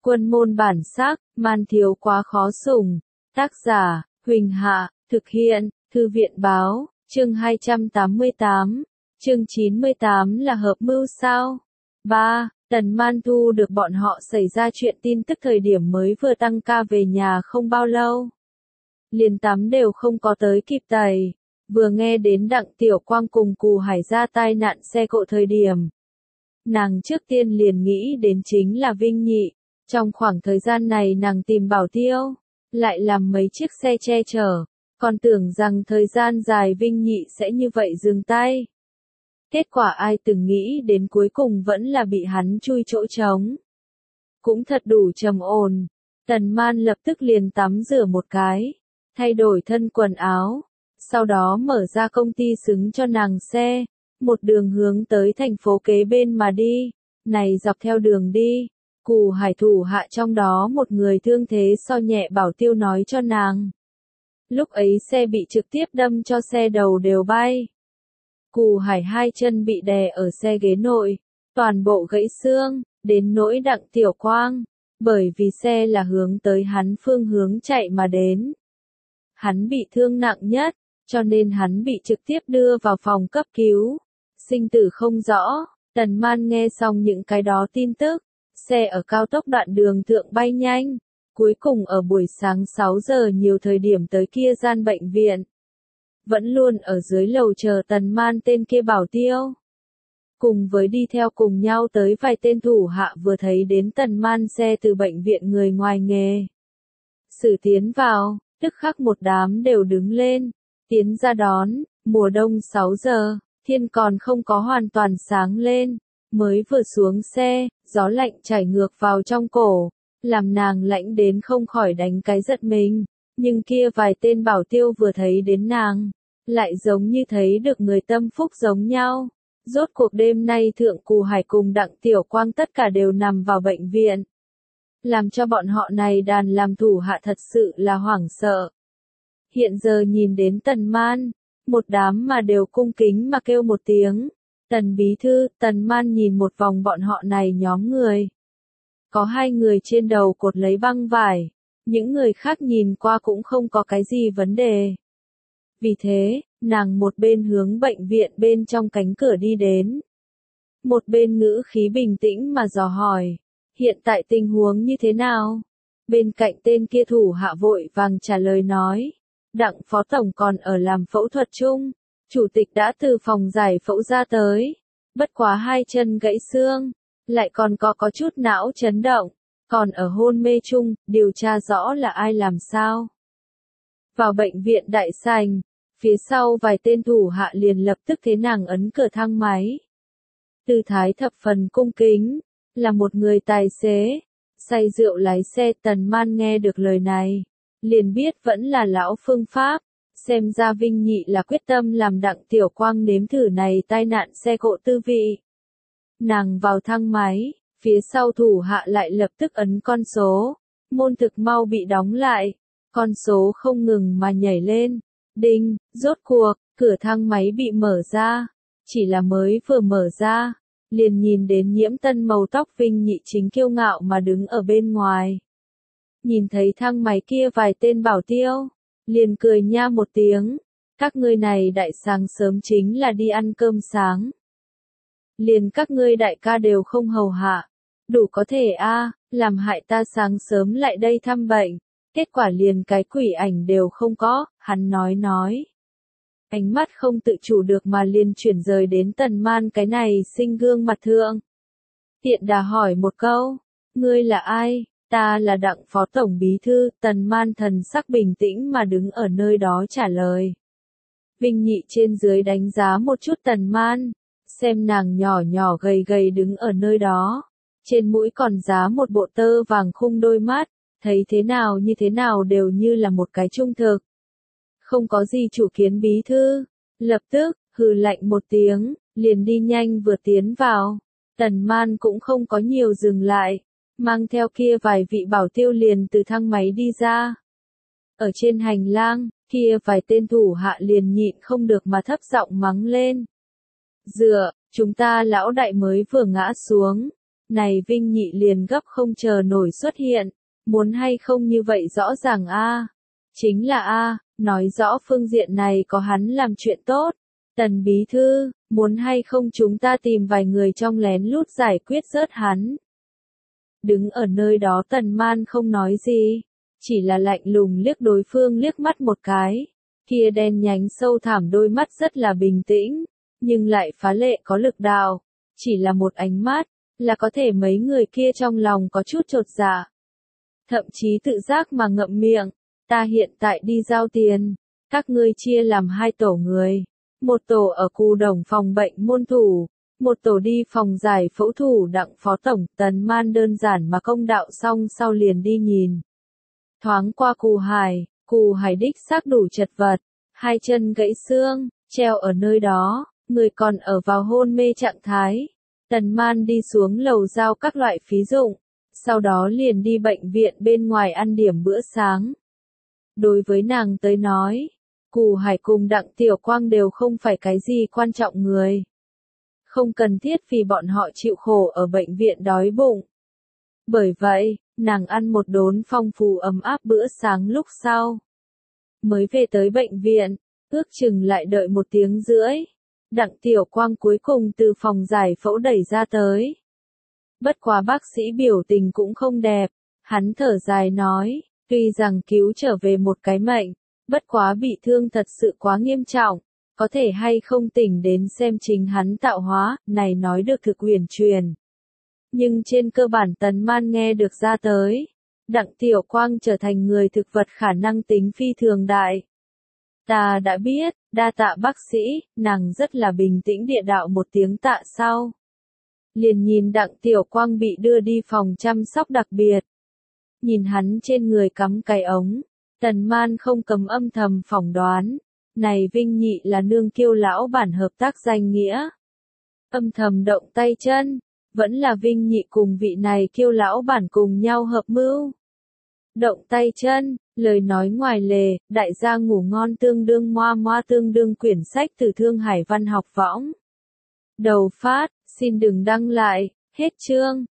Quân môn bản sắc, man thiếu quá khó sủng. Tác giả, Huỳnh Hạ, thực hiện, Thư viện báo, chương 288, chương 98 là hợp mưu sao? 3. Tần Man thu được bọn họ xảy ra chuyện tin tức thời điểm mới vừa tăng ca về nhà không bao lâu. Liền tắm đều không có tới kịp tẩy, vừa nghe đến Đặng Tiểu Quang cùng Cù Hải ra tai nạn xe cộ thời điểm. Nàng trước tiên liền nghĩ đến chính là Vinh Nhị, trong khoảng thời gian này nàng tìm bảo tiêu, lại làm mấy chiếc xe che chở, còn tưởng rằng thời gian dài Vinh Nhị sẽ như vậy dừng tay. Kết quả ai từng nghĩ đến cuối cùng vẫn là bị hắn chui chỗ trống. Cũng thật đủ trầm ổn, Tần Man lập tức liền tắm rửa một cái, thay đổi thân quần áo, sau đó mở ra công ty xứng cho nàng xe, một đường hướng tới thành phố kế bên mà đi. Này dọc theo đường đi, Cù Hải thủ hạ trong đó một người thương thế so nhẹ bảo tiêu nói cho nàng. Lúc ấy xe bị trực tiếp đâm cho xe đầu đều bay. Cù Hải hai chân bị đè ở xe ghế nội, toàn bộ gãy xương, đến nỗi Đặng Tiểu Quang, bởi vì xe là hướng tới hắn phương hướng chạy mà đến. Hắn bị thương nặng nhất, cho nên hắn bị trực tiếp đưa vào phòng cấp cứu. Sinh tử không rõ, Tần Man nghe xong những cái đó tin tức, xe ở cao tốc đoạn đường thượng bay nhanh, cuối cùng ở buổi sáng 6 giờ nhiều thời điểm tới kia gian bệnh viện. Vẫn luôn ở dưới lầu chờ Tần Man tên kia bảo tiêu. Cùng với đi theo cùng nhau tới vài tên thủ hạ vừa thấy đến Tần Man xe từ bệnh viện người ngoài nghề. Sử tiến vào, tức khắc một đám đều đứng lên, tiến ra đón. Mùa đông 6 giờ, thiên còn không có hoàn toàn sáng lên, mới vừa xuống xe, gió lạnh chảy ngược vào trong cổ, làm nàng lạnh đến không khỏi đánh cái giật mình, nhưng kia vài tên bảo tiêu vừa thấy đến nàng, lại giống như thấy được người tâm phúc giống nhau. Rốt cuộc đêm nay Thượng Cù Hải cùng Đặng Tiểu Quang tất cả đều nằm vào bệnh viện, làm cho bọn họ này đàn làm thủ hạ thật sự là hoảng sợ. Hiện giờ nhìn đến Tần Man, một đám mà đều cung kính mà kêu một tiếng. Tần bí thư, Tần Man nhìn một vòng bọn họ này nhóm người. Có 2 người trên đầu cột lấy băng vải, những người khác nhìn qua cũng không có cái gì vấn đề. Vì thế, nàng một bên hướng bệnh viện bên trong cánh cửa đi đến. Một bên ngữ khí bình tĩnh mà dò hỏi, hiện tại tình huống như thế nào? Bên cạnh tên kia thủ hạ vội vàng trả lời nói, Đặng phó tổng còn ở làm phẫu thuật chung, chủ tịch đã từ phòng giải phẫu ra tới, bất quá 2 chân gãy xương, lại còn có chút não chấn động, còn ở hôn mê chung, điều tra rõ là ai làm sao. Vào bệnh viện đại sảnh, phía sau vài tên thủ hạ liền lập tức thế nàng ấn cửa thang máy. Tư thái thập phần cung kính, là một người tài xế, say rượu lái xe. Tần Man nghe được lời này, liền biết vẫn là lão phương pháp, xem ra Vinh Nhị là quyết tâm làm Đặng Tiểu Quang nếm thử này tai nạn xe cộ tư vị. Nàng vào thang máy, phía sau thủ hạ lại lập tức ấn con số, môn thực mau bị đóng lại, con số không ngừng mà nhảy lên, đinh, rốt cuộc, cửa thang máy bị mở ra, chỉ là mới vừa mở ra, liền nhìn đến nhiễm tân màu tóc Vinh Nhị chính kiêu ngạo mà đứng ở bên ngoài. Nhìn thấy thang máy kia vài tên bảo tiêu, liền cười nha một tiếng, các ngươi này đại sáng sớm chính là đi ăn cơm sáng. Liền các ngươi đại ca đều không hầu hạ, đủ có thể a, làm hại ta sáng sớm lại đây thăm bệnh, kết quả liền cái quỷ ảnh đều không có, hắn nói. Ánh mắt không tự chủ được mà liền chuyển rời đến Tần Man cái này sinh gương mặt thượng. Tiện đà hỏi một câu, ngươi là ai? Ta là Đặng phó tổng bí thư. Tần Man thần sắc bình tĩnh mà đứng ở nơi đó trả lời. Vinh Nhị trên dưới đánh giá một chút Tần Man, xem nàng nhỏ nhỏ gầy gầy đứng ở nơi đó, trên mũi còn giá một bộ tơ vàng khung đôi mắt, thấy thế nào như thế nào đều như là một cái trung thực. Không có gì chủ kiến bí thư, lập tức, hừ lạnh một tiếng, liền đi nhanh vừa tiến vào. Tần Man cũng không có nhiều dừng lại, mang theo kia vài vị bảo tiêu liền từ thang máy đi ra. Ở trên hành lang, kia vài tên thủ hạ liền nhịn không được mà thấp giọng mắng lên. Dựa, chúng ta lão đại mới vừa ngã xuống, này Vinh Nhị liền gấp không chờ nổi xuất hiện, muốn hay không như vậy rõ ràng a, chính là a, nói rõ phương diện này có hắn làm chuyện tốt. Tần bí thư, muốn hay không chúng ta tìm vài người trong lén lút giải quyết rớt hắn. Đứng ở nơi đó Tần Man không nói gì, chỉ là lạnh lùng liếc đối phương liếc mắt một cái. Kia đen nhánh sâu thẳm đôi mắt rất là bình tĩnh, nhưng lại phá lệ có lực đạo. Chỉ là một ánh mắt, là có thể mấy người kia trong lòng có chút chột dạ. Thậm chí tự giác mà ngậm miệng, ta hiện tại đi giao tiền, các ngươi chia làm 2 tổ người. Một tổ ở Cù Đồng phòng bệnh môn thủ, một tổ đi phòng giải phẫu thủ đặng phó tổng. Tần Man đơn giản mà công đạo xong sau liền đi nhìn. Thoáng qua Cù Hải đích xác đủ chật vật, 2 chân gãy xương, treo ở nơi đó, người còn ở vào hôn mê trạng thái. Tần Man đi xuống lầu giao các loại phí dụng, sau đó liền đi bệnh viện bên ngoài ăn điểm bữa sáng. Đối với nàng tới nói, Cù Hải cùng Đặng Tiểu Quang đều không phải cái gì quan trọng người. Không cần thiết vì bọn họ chịu khổ ở bệnh viện đói bụng. Bởi vậy, nàng ăn một đốn phong phú ấm áp bữa sáng lúc sau. Mới về tới bệnh viện, ước chừng lại đợi 1 tiếng rưỡi. Đặng Tiểu Quang cuối cùng từ phòng giải phẫu đẩy ra tới. Bất quá bác sĩ biểu tình cũng không đẹp, hắn thở dài nói, tuy rằng cứu trở về một cái mệnh, bất quá bị thương thật sự quá nghiêm trọng, có thể hay không tỉnh đến xem chính hắn tạo hóa, này nói được thực huyền truyền. Nhưng trên cơ bản Tần Man nghe được ra tới, Đặng Tiểu Quang trở thành người thực vật khả năng tính phi thường đại. Ta đã biết, đa tạ bác sĩ, nàng rất là bình tĩnh địa đạo một tiếng tạ sau. Liền nhìn Đặng Tiểu Quang bị đưa đi phòng chăm sóc đặc biệt. Nhìn hắn trên người cắm cái ống, Tần Man không cấm âm thầm phỏng đoán, này Vinh Nhị là nương Kiêu lão bản hợp tác danh nghĩa. Âm thầm động tay chân, vẫn là Vinh Nhị cùng vị này Kiêu lão bản cùng nhau hợp mưu. Động tay chân, lời nói ngoài lề, đại gia ngủ ngon tương đương moa moa tương đương quyển sách từ Thương Hải Văn học võng. Đầu phát, xin đừng đăng lại, hết chương.